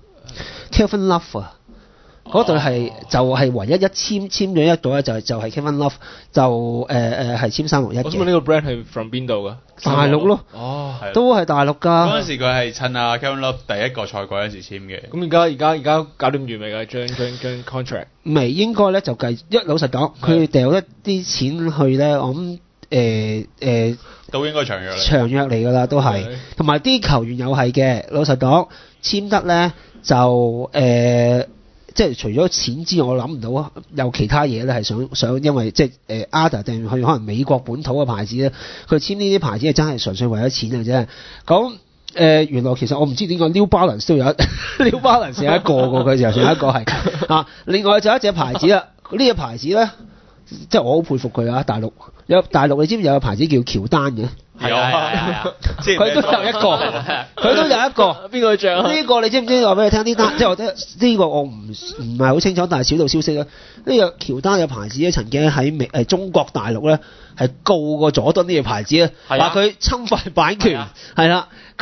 Kevin Love 啊，嗰隊係就係唯一一簽咗一隊咧，就係 Kevin Love，就係簽361嘅。 我想問呢個 brand 係 from 邊度㗎？ 大陸咯，都係大陸㗎。 嗰陣時佢係趁阿 Kevin Love 第一個賽季嗰陣時簽嘅。 咁而家搞掂完未㗎？將 contract 未應該咧就計老實講，佢掉一啲錢去咧，我諗。 都應該長約嚟㗎啦，都係。同埋啲球員又係嘅，老實講簽得咧就即係除咗錢之外，我諗唔到有其他嘢咧係想因為即係Ada 定去可能美國本土嘅牌子咧，佢簽呢啲牌子係真係純粹為咗錢嘅啫。咁原來其實我唔知點解 New Balance 都有New Balance 有一個㗎，佢就有一個係啊。另外就一隻牌子啦，呢隻牌子咧。即係我好佩服佢啊！大陸你知唔知有個牌子叫喬丹嘅？ 係啊， 佢都有一個，邊個著？呢個你知唔知？話俾你聽呢單，即係我覺得呢個我唔係好清楚，但係小道消息啦。呢個喬丹嘅牌子咧，曾經喺中國大陸咧係告過佐敦呢個牌子咧，話佢侵犯版權，係啦。咁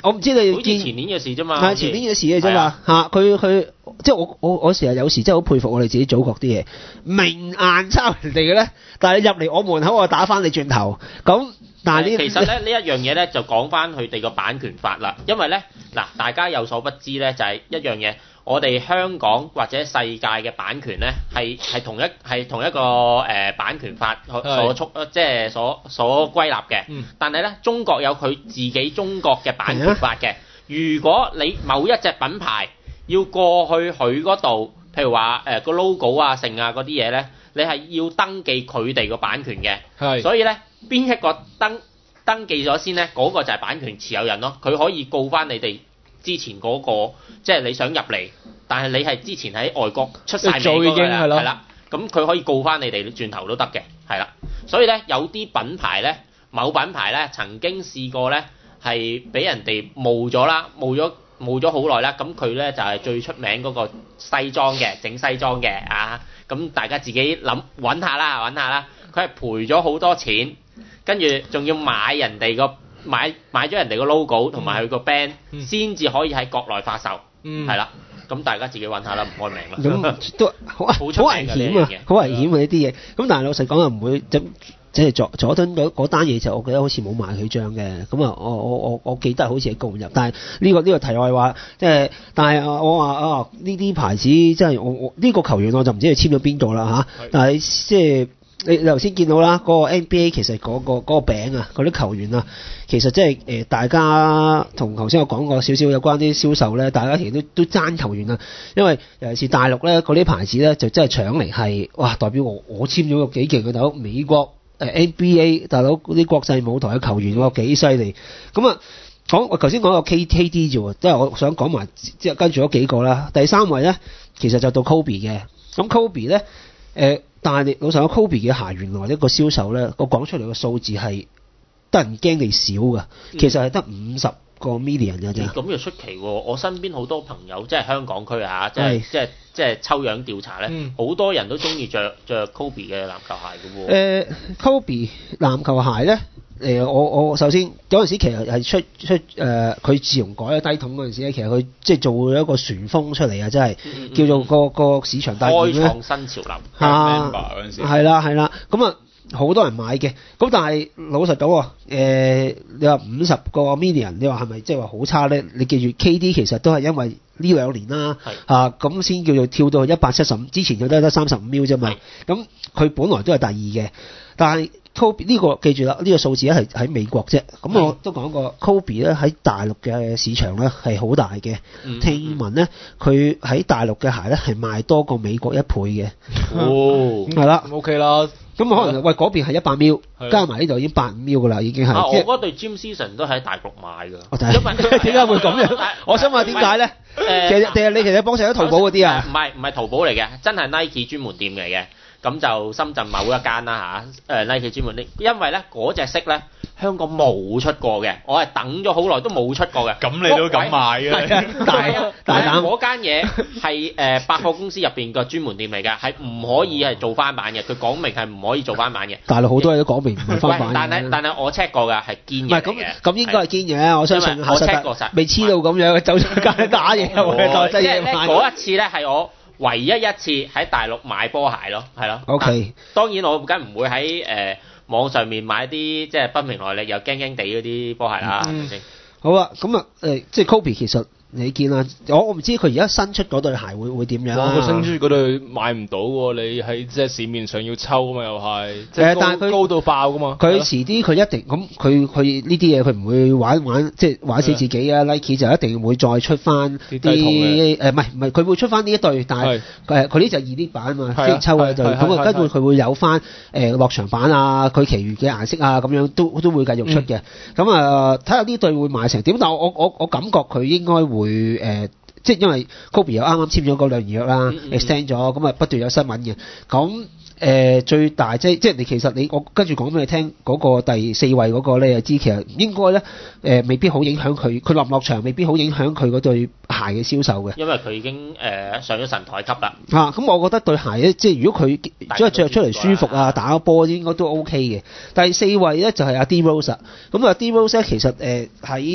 我唔知你好似前年嘅事啫嘛。 係前年嘅事嘅啫嘛嚇，佢即係我成日有時真係好佩服我哋自己祖國啲嘢，明硬抄人哋嘅咧，但係你入嚟我門口我打翻你轉頭咁。但係其實咧呢一樣嘢咧就講翻佢哋個版權法啦，因為咧嗱大家有所不知咧就係一樣嘢，我哋香港或者世界嘅版權咧係同一個版權法即係所歸納嘅，但係咧中國有佢自己中國嘅版權法嘅，如果你某一隻品牌要過去佢嗰度，譬如話個 logo 啊、剩啊嗰啲嘢咧，你係要登記佢哋個版權嘅，所以咧邊一個登記咗先咧，嗰個就係版權持有人咯，佢可以告翻你哋之前嗰個，即係你想入嚟，但係你係之前喺外國出曬名嗰個啦，係啦，咁佢可以告翻你哋轉頭都得嘅，係啦，所以咧有啲品牌咧，某品牌咧曾經試過咧係俾人哋冒咗啦，冒咗好耐啦，咁佢咧就係最出名嗰個西裝嘅，整西裝嘅啊，咁大家自己揾下啦，佢係賠咗好多錢，跟住仲要買咗人哋個 logo 同埋佢個 band 先至可以喺國內發售，係啦，咁大家自己揾下啦，唔開名啦。 咁都好危險啊，好危險啊呢啲嘢。咁但係老實講又唔會即係佐敦嗰單嘢就我記得好似冇賣佢張嘅，咁啊我記得好似係告唔入，但係呢個題外話，即係但係我話呢啲牌子即係我呢個球員我就唔知佢簽咗邊個啦嚇，但係即係你頭先見到啦，嗰個 NBA 其實嗰個餅啊，嗰啲球員啊，其實即係大家同頭先我講過少少有關啲銷售咧，大家其實都爭球員啊，因為尤其是大陸咧嗰啲牌子咧就真係搶嚟係哇代表我簽咗個幾勁嘅大佬美國。NBA 大佬嗰啲國際舞台嘅球員喎幾犀利，咁啊我頭先講個 KD 啫喎，即係我想講埋即係跟住嗰幾個啦。第三位咧其實就到 Kobe 嘅，咁 Kobe 咧但係你老實講 Kobe 嘅鞋原來一個銷售咧，我講出嚟嘅數字係得人驚你少㗎，其實係得50個 million 嘅啫。 咁又出奇喎！我身邊好多朋友即係香港區啊，即係抽樣調查咧，好多人都中意着 Kobe 嘅籃球鞋嘅喎。 Kobe 籃球鞋咧，我首先嗰陣時其實係出佢自從改咗低筒嗰陣時咧，其實佢即係做咗一個旋風出嚟啊，真係叫做個市場大變咧。 開創新潮流。嗰陣時。 係啦，咁啊。好多人買嘅，咁但係老實講你話50個 million， 你話係咪即係話好差咧？你記住 KD 其實都係因為呢2年啦，咁先叫做跳到175，之前就得35 mil 啫嘛。咁佢本來都係第2嘅，但係 Kobe 呢個記住啦，呢個數字咧係喺美國啫。咁我都講過 Kobe 咧喺大陸嘅市場咧係好大嘅，聽聞咧佢喺大陸嘅鞋咧係賣多過美國1倍嘅。係啦 ，OK 啦。 咁可能喂嗰邊係100 mil，加埋呢度已經85 mil 噶啦，已經係。 我嗰對 James Season 都喺大陸買㗎。 因為點解會咁樣？我想問點解咧？定係你其實幫襯咗淘寶嗰啲啊？ 唔係淘寶嚟嘅，真係 Nike 專門店嚟嘅。咁就深圳某一間啦嚇，Nike 專門店，因為咧嗰隻色咧香港冇出過嘅，我係等咗好耐都冇出過嘅。 咁你都敢買嘅？ 大膽嗰間嘢係百貨公司入邊個專門店嚟嘅，係唔可以係做翻版嘅。佢講明係唔可以做翻版嘅。 大陸好多嘢都講明唔係翻版嘅。 但係我 check 過㗎，係堅嘅。唔係咁應該係堅嘅，我相信。 我 check 過實。 未黐到咁樣，走出街打嘢即係咧嗰一次咧係我唯一一次喺大陸買波鞋咯，係咯。 OK。 當然我梗唔會喺網上面買啲即係不明來歷又驚驚地嗰啲波鞋啦，係咪先？ 好啊，咁啊即係 Kobe 其實。你見啦，我唔知佢而家新出嗰對鞋會點樣啊？ 佢新出嗰對買唔到喎，你喺即係市面上要抽啊嘛，又係，但係佢高到爆噶嘛。佢遲啲佢一定咁，佢呢啲嘢佢唔會玩即係玩死自己啊 ！Nike 就一定會再出翻啲唔係佢會出翻呢一對，但係佢呢就2D 版啊嘛，即係抽嘅就咁啊，跟住佢會有翻落場版啊，佢其餘嘅顏色啊咁樣都會繼續出嘅。咁啊睇下呢對會賣成點，但我感覺佢應該會。即係因為 Kobe 又啱啱簽咗嗰2年約啦，extend 咗，咁啊不斷有新聞嘅。咁最大即係你其實我跟住講俾你聽嗰個第4位嗰個咧，知其實應該咧未必好影響佢落唔落場，未必好影響佢嗰對鞋嘅銷售嘅。 因為佢已經上咗神台級啦。咁我覺得對鞋咧，即係如果佢即係着出嚟舒服啊，打波應該都 OK 嘅。第4位咧就係阿 D Rose，咁阿 D Rose 咧其實喺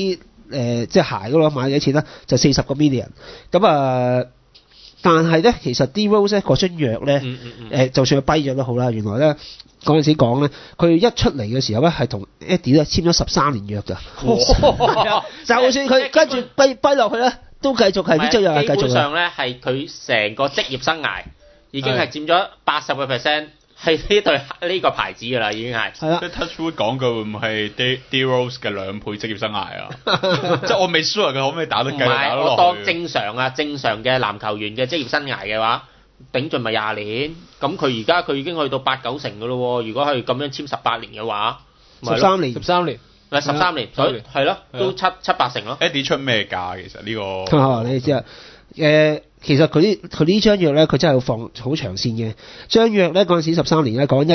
即係鞋嗰度買幾錢咧？就40個 million。咁但係咧，其實 D Rose 咧嗰張約咧，就算佢跛咗都好啦。原來咧嗰陣時講咧，佢一出嚟嘅時候咧係同 Eddie 咧簽咗13年約㗎。就算佢跟住跛落去咧，都繼續係呢張約係繼續。 基本上咧係佢成個職業生涯已經係佔咗80%。係呢個牌子㗎啦，已經係。係啦。即係 Touchwood 講句會唔係 D Rose 嘅2倍職業生涯啊？即係我未 sure 佢可唔可以打得繼續打得落去。 我當正常嘅籃球員嘅職業生涯嘅話，頂盡咪20年。咁佢而家佢已經去到8-9成㗎咯喎。如果係咁樣簽18年嘅話 ，13年。 嗱13年，所以係咯，都7-8成咯。 Eddie 出咩價其實呢個？ 你知啊？其實佢呢張約咧，佢真係要放好長線嘅。張約咧嗰陣時13年咧講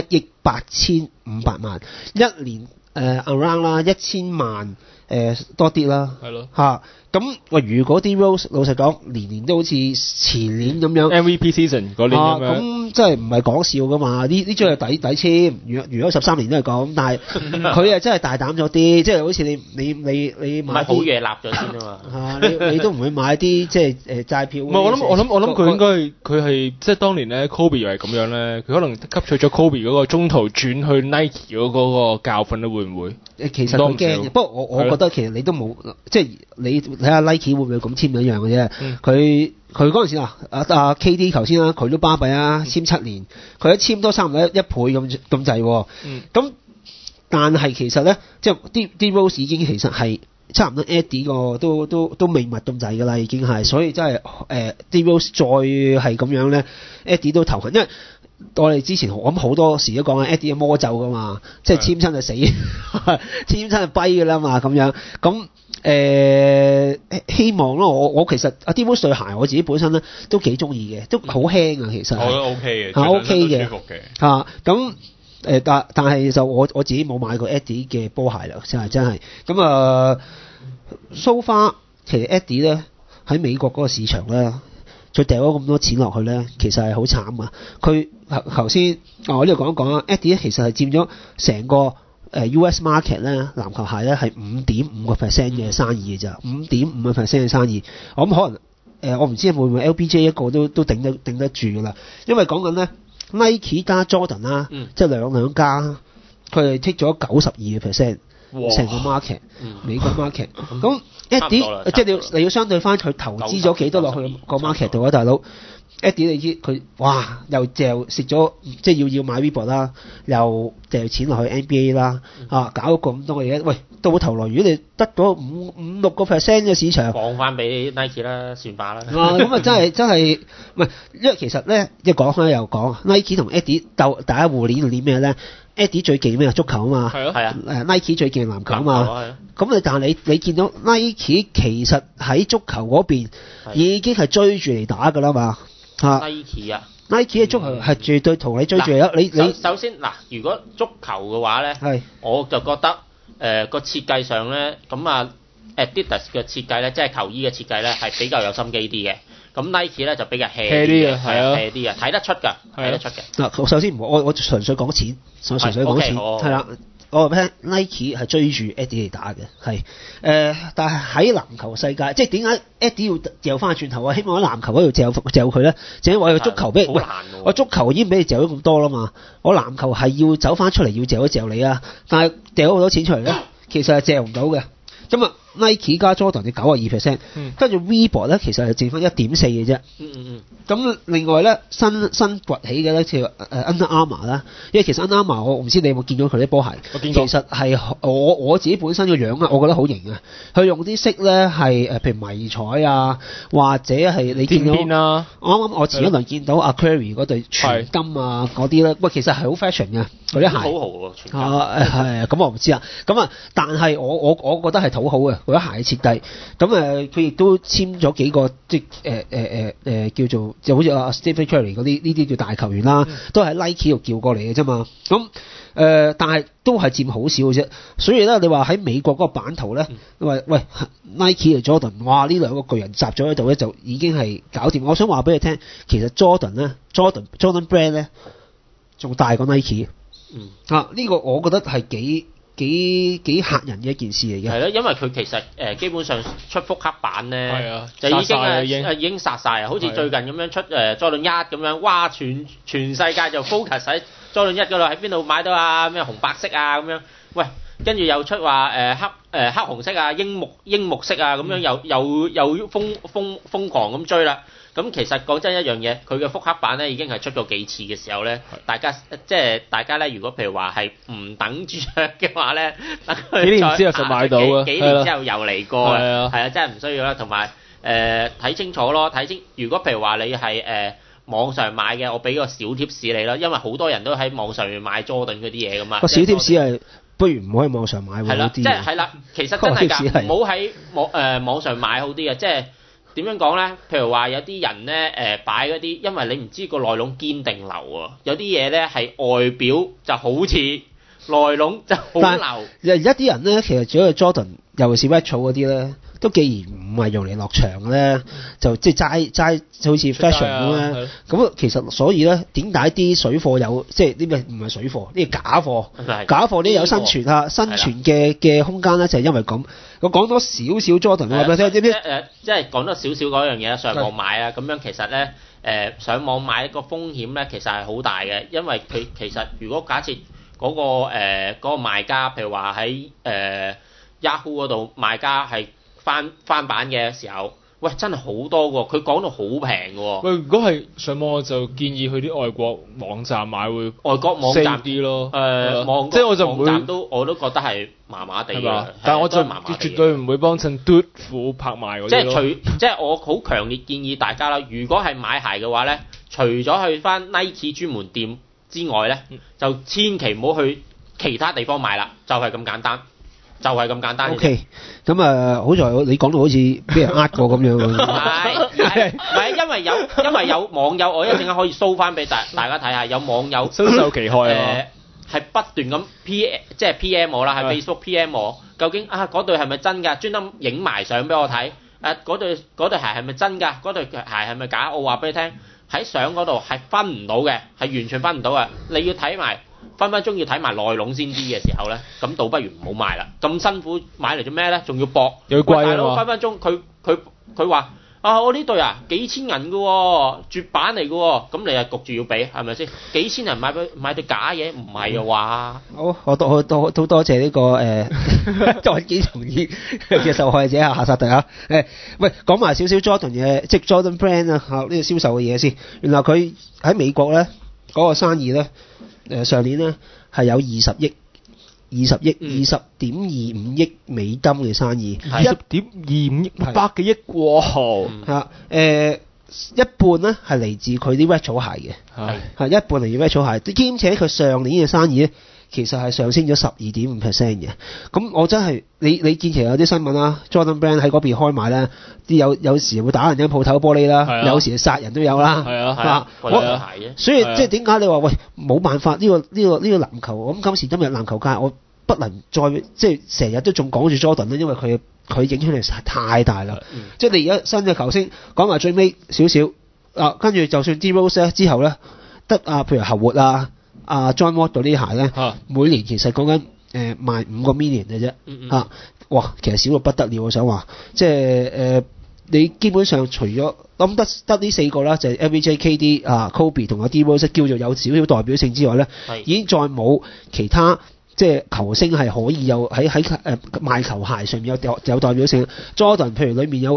18500萬，一年around 啦1000萬多啲啦。係咯。咁如果啲 Rose 老實講，年年都好似前年咁樣 MVP season 嗰年咁樣， 咁真係唔係講笑噶嘛？呢張係抵簽，如果13年都係講，但係佢真係大膽咗啲，即係好似你買好嘢立咗先啊嘛。 你都唔會買啲即係債票。 唔係我諗佢應該佢係即係當年咧 Kobe 又係咁樣咧，佢可能吸取咗 Kobe 嗰個中途轉去 Nike 嗰個教訓咧，會唔會？ 其實佢驚，不過我覺得其實你都冇，即係你睇下 Nike 會唔會咁簽一樣嘅啫。佢嗰陣時阿 KD 頭先啦，佢都巴閉啊，簽7年，佢一簽多差唔多1倍咁滯。咁但係其實咧，即係啲 Rose 已經其實係差唔多 Eddie 個都未密咁滯㗎啦，已經係，所以真係啲 Rose 再係咁樣咧 ，Eddie 都頭痕，因為我哋之前我諗好多時都講緊 Eddie 嘅魔咒㗎嘛，即係簽親就死，簽親就跛㗎啦嘛，咁樣咁。希望咯，我其實阿 D Rose 對鞋我自己本身咧都幾中意嘅，都好輕啊，其實。 我覺得 OK 嘅 ，OK 嘅， 舒服嘅。 咁但係就我自己冇買過 Eddie 嘅波鞋啦，真係。咁so far 其實 Eddie 咧喺美國嗰個市場咧，佢掉咗咁多錢落去咧，其實係好慘啊！佢頭先我呢度講一講啊 ，Eddie 咧其實係佔咗成個US market 咧籃球鞋咧係5.5% 嘅生意嘅咋，5.5% 嘅生意。我諗可能我唔知會唔會 LBJ 一個都頂得住㗎啦，因為講緊咧 Nike 加 Jordan 啦，即係兩家，佢係 take 咗92%成個 market，美國 market。咁 Eddie 即係你要相對翻佢投資咗幾多落去個 market 度啊，大佬。Eddie 你知佢哇又嚼食咗，即係要買 Reebok 啦，又掉錢落去 NBA 啦，搞咗咁多嘅嘢，喂到頭來如果你得咗5-6% 嘅市場， 放翻俾 Nike 啦，算罷啦。 咁真係，唔係因為其實咧一講開又講 Nike 同 Eddie 鬥大家互練咩咧 ？Eddie 最勁咩？足球啊嘛，係啊，Nike 最勁籃球啊嘛，咁但係你見到 Nike 其實喺足球嗰邊已經係追住嚟打㗎啦嘛。 Nike 啊 ，Nike 嘅足球係絕對同你追住嚟。你首先嗱，如果足球嘅話咧，我就覺得個設計上咧，咁Adidas 嘅設計咧，即係球衣嘅設計咧，係比較有心機啲嘅。咁 Nike 咧就比較 hea 啲嘅，係啊 hea 啲嘅，睇得出㗎，睇得出嘅。嗱， 首先我純粹講錢，純粹講錢，係啦。我話俾你聽 Nike 係追住 Eddie 嚟打嘅，係但係喺籃球世界，即係點解 Eddie 要掉翻轉頭啊？希望喺籃球嗰度掉佢咧，就因為我足球俾我足球已經俾你掉咗咁多啦嘛，我籃球係要走翻出嚟要掉一掉你啊，但係掉咗好多錢出嚟咧，其實係掉唔到嘅。咁Nike 加 Jordan 嘅92%，跟住 Reebok 咧其實係剩翻1.4嘅啫。咁另外咧新崛起嘅咧，似Under Armour 啦，因為其實 Under Armour 我唔知你有冇見到佢啲波鞋， 我見過。 其實係我自己本身個樣啊，我覺得好型啊。佢用啲色咧係譬如迷彩啊，或者係你見到天邊啊， 啱我前一輪見到阿 Curry 嗰對全金啊嗰啲咧，喂其實係好 fashion 嘅嗰啲鞋。 好豪喎，全金。 係咁我唔知啊。咁但係我覺得係好好嘅嗰啲鞋設計，咁佢亦都簽咗幾個即叫做就好似阿 Stephen Curry 嗰啲呢啲叫大球員啦，都喺 Nike 度叫過嚟嘅啫嘛。咁但係都係佔好少嘅啫。所以咧，你話喺美國嗰個版圖咧，喂 Nike 同 Jordan， 哇呢兩個巨人集咗喺度咧，就已經係搞掂。我想話俾你聽，其實 Jordan 咧 Jordan Brand 咧仲大過 Nike。呢個我覺得係幾嚇人嘅一件事嚟嘅。 係咯，因為佢其實基本上出復刻版咧，就已經殺晒啊！好似最近咁樣出Jordan 1咁樣，哇！全世界就 focus 喺Jordan 1嗰度，喺邊度買到啊？咩紅白色啊咁樣，喂，跟住又出話黑紅色啊、櫻木色啊咁樣，又瘋狂咁追啦。咁其實講真一樣嘢，佢嘅復刻版咧已經係出過幾次嘅時候咧，大家咧，如果譬如話係唔等住嘅話咧，等佢幾年之後就買到啊， 幾年之後又嚟過啊，係啊，真係唔需要啦。同埋睇清楚咯，如果譬如話你係網上買嘅，我俾個小貼士你啦，因為好多人都喺網上面買 Jordan 嗰啲嘢噶嘛。 個小貼士係不如唔可以網上買喎， 即係係啦，其實真係㗎，唔好喺網上買好啲嘅，即係。點樣講咧？譬如話有啲人咧擺嗰啲，因為你唔知個內籠堅定流啊，有啲嘢咧係外表就好似內籠就好流。 而家啲人咧，其實主要係 Jordan，尤其是 Retro 嗰啲咧，都既然唔係用嚟落場咧，就即係齋好似 fashion 咁咧。咁其實所以咧，點解啲水貨有即係呢個唔係水貨，呢個假貨？假貨呢有生存嘅空間咧，就係因為咁。我講多少少 Jordan 話俾你聽，知唔知？ 即係講多少少嗰樣嘢上網買啊，咁樣其實咧上網買個風險咧，其實係好大嘅，因為佢其實如果假設嗰個賣家，譬如話喺Yahoo 嗰度賣家係翻版嘅時候，喂真係好多喎，佢講到好平嘅喎。 喂，如果係上網，我就建議去啲外國網站買會外國網站啲咯。 即係我就唔會，我都覺得係麻麻地嘅。 但係我就絕對唔會幫襯嘟虎拍賣嗰啲咯。 即係我好強烈建議大家啦，如果係買鞋嘅話咧，除咗去翻 Nike 專門店之外咧，就千祈唔好去其他地方買啦，就係咁簡單。就係咁簡單。 OK， 咁好在你講到好似俾人呃過咁樣。唔係，因為有網友，我一陣間可以 show 翻俾大家睇下，有網友深受其害啊！ 係不斷咁即係 PM 我啦，喺 Facebook PM 我，究竟嗰對係咪真㗎？專登影埋相俾我睇。嗰對鞋係咪真㗎？嗰對鞋係咪假？我話俾你聽，喺相嗰度係分唔到嘅，係完全分唔到嘅。你要睇埋。分分鐘要睇埋內籠先知嘅時候咧，咁倒不如唔好買啦。咁辛苦買嚟做咩咧？仲要搏， 又貴啊！ 大佬分分鐘佢話我呢對幾千銀嘅喎，絕版嚟嘅喎，咁你係焗住要俾係咪先？幾千人買對假嘢唔係嘅話。好， 我多謝呢個再幾同意嘅受害者夏薩特啊！喂，講埋少少 Jordan 嘅，即係 Jordan Brand 啊呢個銷售嘅嘢先。原來佢喺美國咧嗰個生意咧。上年咧係有20.25億美金嘅生意，1.25億100幾億喎，一半咧係嚟自佢啲 Retro 鞋嘅，係一半嚟自 Retro 鞋，兼且佢上年嘅生意咧其實係上升咗12.5% 嘅。咁我真係你見其實有啲新聞啦 ，Jordan Brand 喺嗰邊開賣咧，啲有時會打人間鋪頭玻璃啦，有時殺人都有啦，所以即係點解你話喂冇辦法呢個籃球咁今時今日籃球界我不能再即係成日都仲講住 Jordan 咧，因為佢影響力實在太大啦。即係你而家新嘅球星講埋最尾少少跟住就算 D Rose 咧之後咧得譬如侯活John Wall 嗰啲鞋咧，每年其實講緊賣5個 million 嘅啫，哇，其實少到不得了。我想話，即係你基本上除咗諗得呢4個啦，就係 LBJ、KD、Kobe 同埋 D Rose 叫做有少少代表性之外咧，已經再冇其他即係球星係可以有喺賣球鞋上面有代表性。Jordan 譬如裏面有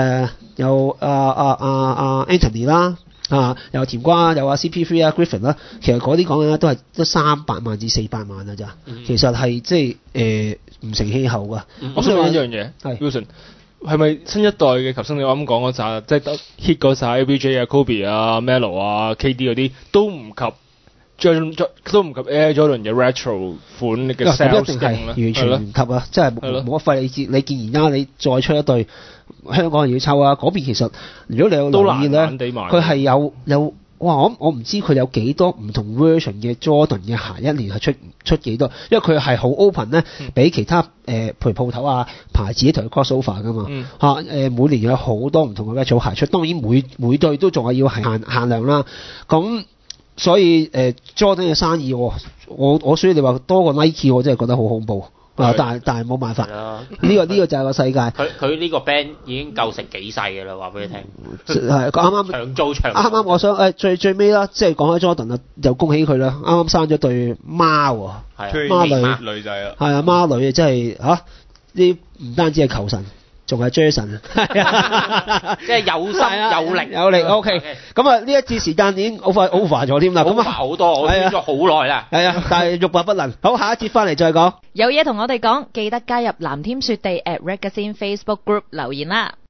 Anthony 啦。有甜瓜，有CP3 Griffin 啦，其實嗰啲講緊都係得300萬至400萬啊咋，其實係即係唔成氣候噶。 我想問一樣嘢，Wilson 係咪新一代嘅球星？你啱講嗰扎，即係得 hit 嗰扎 LBJ 啊、Kobe 啊、Melo 啊、KD 嗰啲，都唔及 Air Jordan 嘅 Retro 款嘅 sales 一定係完全唔及啊！即係冇乜費你見而家你再出一對。香港人要抽啊！嗰邊其實如果你有留意咧，佢係有哇！我唔知佢有幾多唔同 version 嘅 Jordan 嘅鞋，一年係出幾多？因為佢係好 open 咧，俾其他譬如鋪頭牌子同佢 crossover 噶嘛每年有好多唔同嘅 retro 鞋出，當然每對都仲係要限量啦。咁所以Jordan 嘅生意我所以你話多過 Nike 我真係覺得好恐怖。但係冇辦法，呢個就係個世界。 佢呢個 band 已經夠食幾世嘅啦，話俾你聽。 係啱長租長。 啱啱我想最尾啦，即係講開 Jordan 啦，就恭喜佢啦，啱啱生咗對孖喎，孖女仔啊， 係啊孖女真係嚇，呢唔單止係求神。仲係 Jason 即係有心有力 OK 咁啊呢一節時間已經好快 over 咗添啦，咁啊好多我聽咗好耐啦， 係啊，但係欲罷不能。好，下一節翻嚟再講。 有嘢同我哋講，記得加入藍天雪地@Ragazine Facebook Group 留言啦。